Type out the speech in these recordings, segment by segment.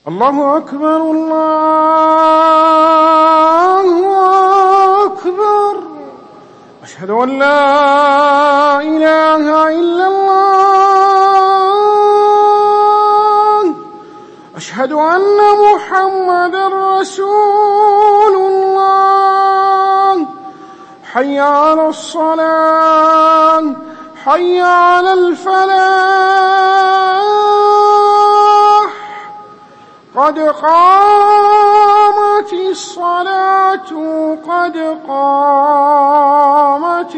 الله أكبر الله أكبر. أشهد أن لا إله إلا الله. أشهد أن محمدًا رسول الله. حي على الصلاة حي على الفلاح. قد قامت الصلاة قد قامت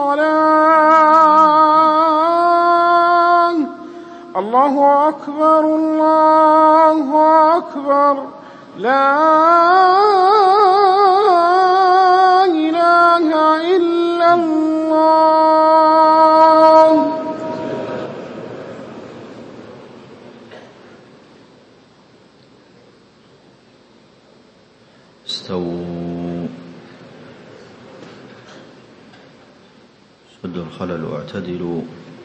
الصلاة. الله أكبر الله أكبر. لا إله إلا الله. استووا، سدوا الخلل واعتدلوا.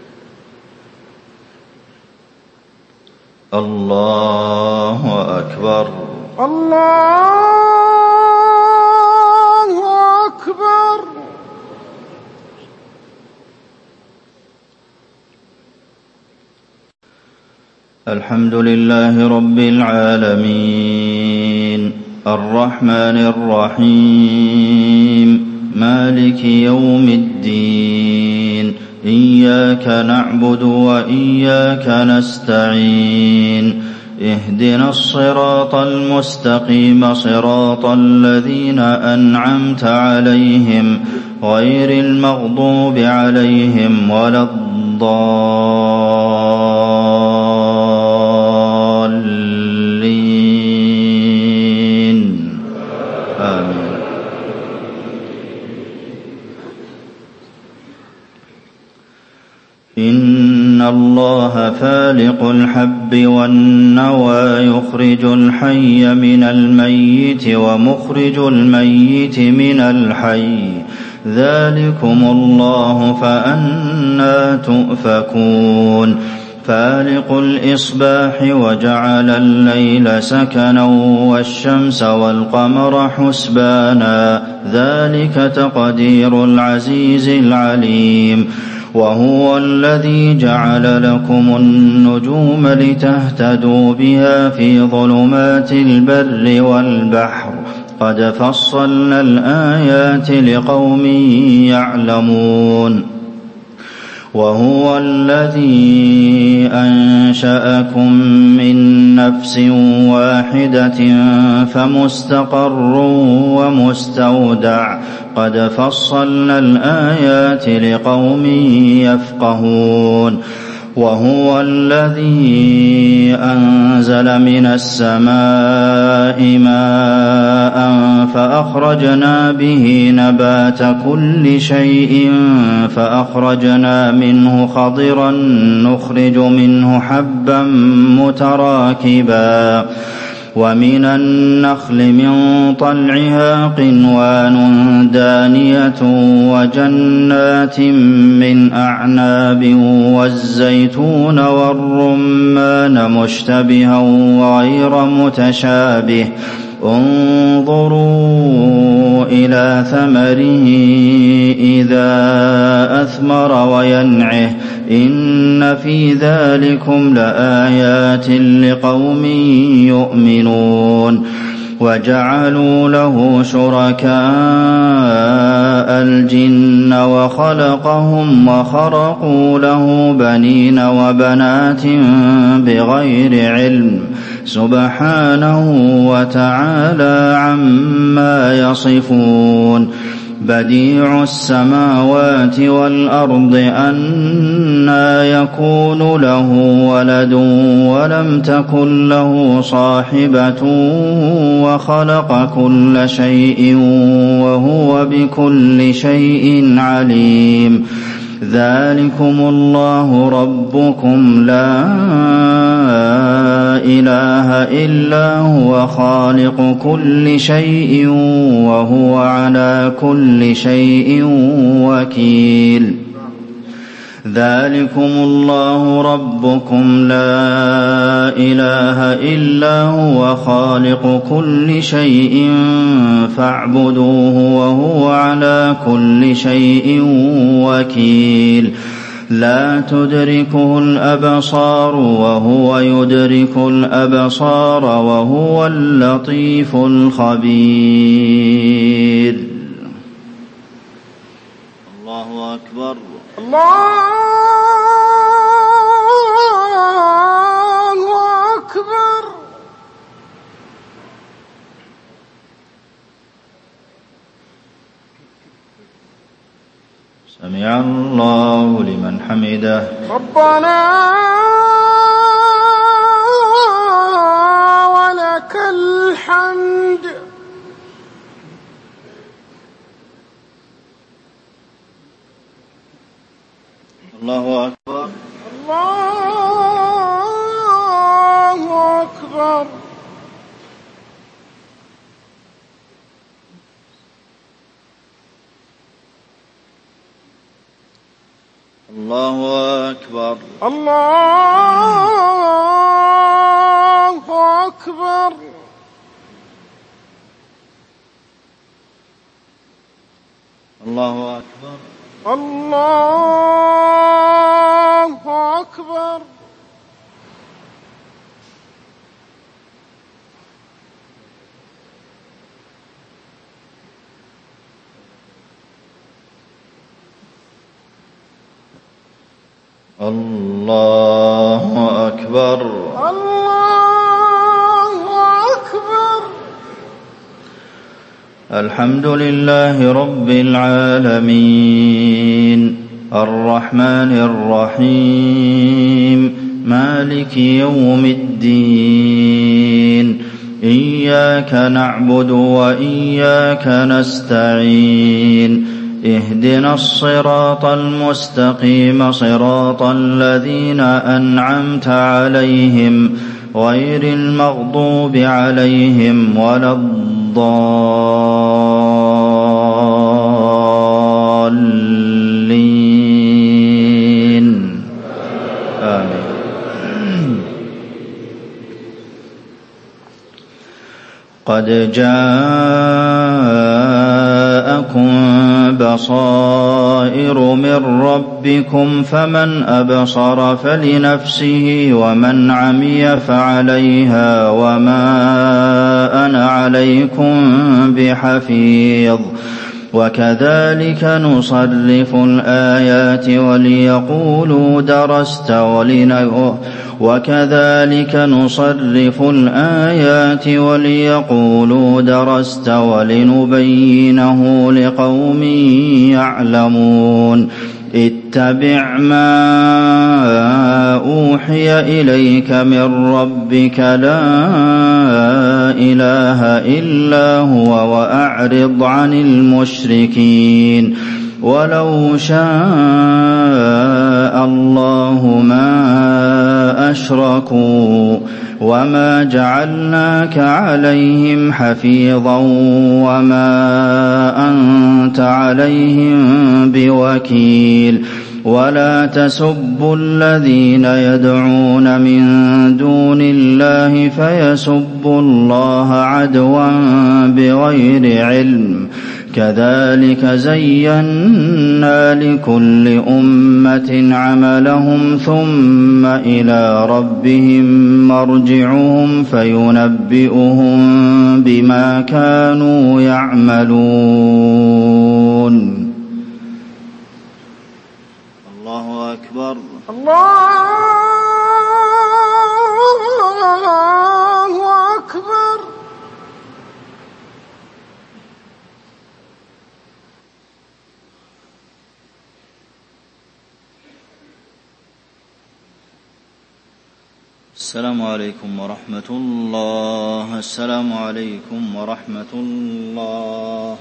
الله أكبر الله أكبر. الحمد لله رب العالمين الرحمن الرحيم مالك يوم الدين. إياك نعبد وإياك نستعين. اهدنا الصراط المستقيم صراط الذين أنعمت عليهم غير المغضوب عليهم ولا الضالين. آمين. إن الله فالق الحب والنوى يخرج الحي من الميت ومخرج الميت من الحي. ذلكم الله فأنى تؤفكون. فالق الإصباح وجعل الليل سكنا والشمس والقمر حسبانا. ذلك تقدير العزيز العليم. وهو الذي جعل لكم النجوم لتهتدوا بها في ظلمات البر والبحر. قد فصلنا الآيات لقوم يعلمون. وهو الذي أنشأكم من نفس واحدة فمستقر ومستودع. قد فصلنا الآيات لقوم يفقهون. وهو الذي أنزل من السماء ماء فأخرجنا به نبات كل شيء فأخرجنا منه خضرا نخرج منه حبا متراكبا. ومن النخل من طلعها قنوان دانية وجنات من أعناب والزيتون والرمان مشتبها وغير متشابه. انظروا إلى ثمره إذا أثمر وينعه. إن في ذلكم لآيات لقوم يؤمنون. وجعلوا له شركاء الجن وخلقهم وخرقوا له بنين وبنات بغير علم. سبحانه وتعالى عما يصفون. بديع السماوات والأرض أنى يكون له ولد ولم تكن له صاحبة وخلق كل شيء وهو بكل شيء عليم. ذلكم الله ربكم لا إله إلا هو خالق كل شيء وهو على كل شيء وكيل. ذلكم الله ربكم لا إله إلا هو خالق كل شيء فاعبدوه وهو على كل شيء وكيل لا تدركه الأبصار وهو يدرك الأبصار وهو اللطيف الخبير. الله أكبر. الله أكبر. سمع الله لمن حمده. ربنا ولك الحمد. الله أكبر. الله أكبر. الله أكبر. الله أكبر. الله أكبر. الله أكبر. الله أكبر. الله أكبر. الحمد لله رب العالمين الرحمن الرحيم مالك يوم الدين إياك نعبد وإياك نستعين اهدنا الصراط المستقيم صراط الذين أنعمت عليهم غير المغضوب عليهم ولا الضالين آمين. قد جاءكم بصائر من ربكم فمن أبصر فلنفسه ومن عمي فعليها وما أنا عليكم بحفيظ وكذلك نصرف الآيات وليقولوا درست ولنبينه لقوم يعلمون اتبع ما أوحي إليك من ربك لا إله إلا هو وأعرض عن المشركين ولو شاء الله ما أشركوا وما جعلناك عليهم حفيظا وما أنت عليهم بوكيل ولا تسبوا الذين يدعون من دون الله فيسبوا الله عدوا بغير علم كذلك زينا لكل أمة عملهم ثم إلى ربهم مرجعهم فينبئهم بما كانوا يعملون. الله أكبر. الله أكبر. السلام عليكم ورحمة الله. السلام عليكم ورحمة الله.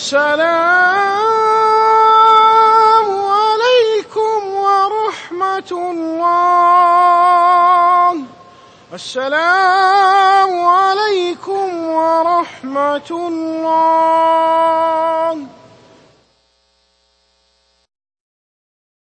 السلام عليكم ورحمة الله. السلام عليكم ورحمة الله.